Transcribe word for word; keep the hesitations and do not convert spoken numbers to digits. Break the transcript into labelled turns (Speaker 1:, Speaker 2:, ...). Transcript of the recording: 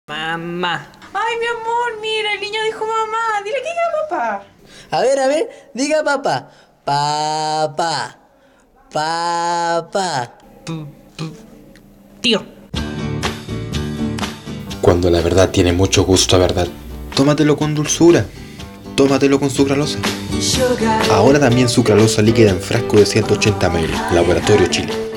Speaker 1: Mamá.
Speaker 2: Ay, mi amor, mira, el niño dijo mamá. Dile que diga papá.
Speaker 1: A ver, a ver, diga papá. Papá. Papá. P- p- Tío.
Speaker 3: Cuando la verdad tiene mucho gusto a verdad, tómatelo con dulzura. Tómatelo con sucralosa. Ahora también sucralosa líquida en frasco de ciento ochenta mililitros. Laboratorio Chile.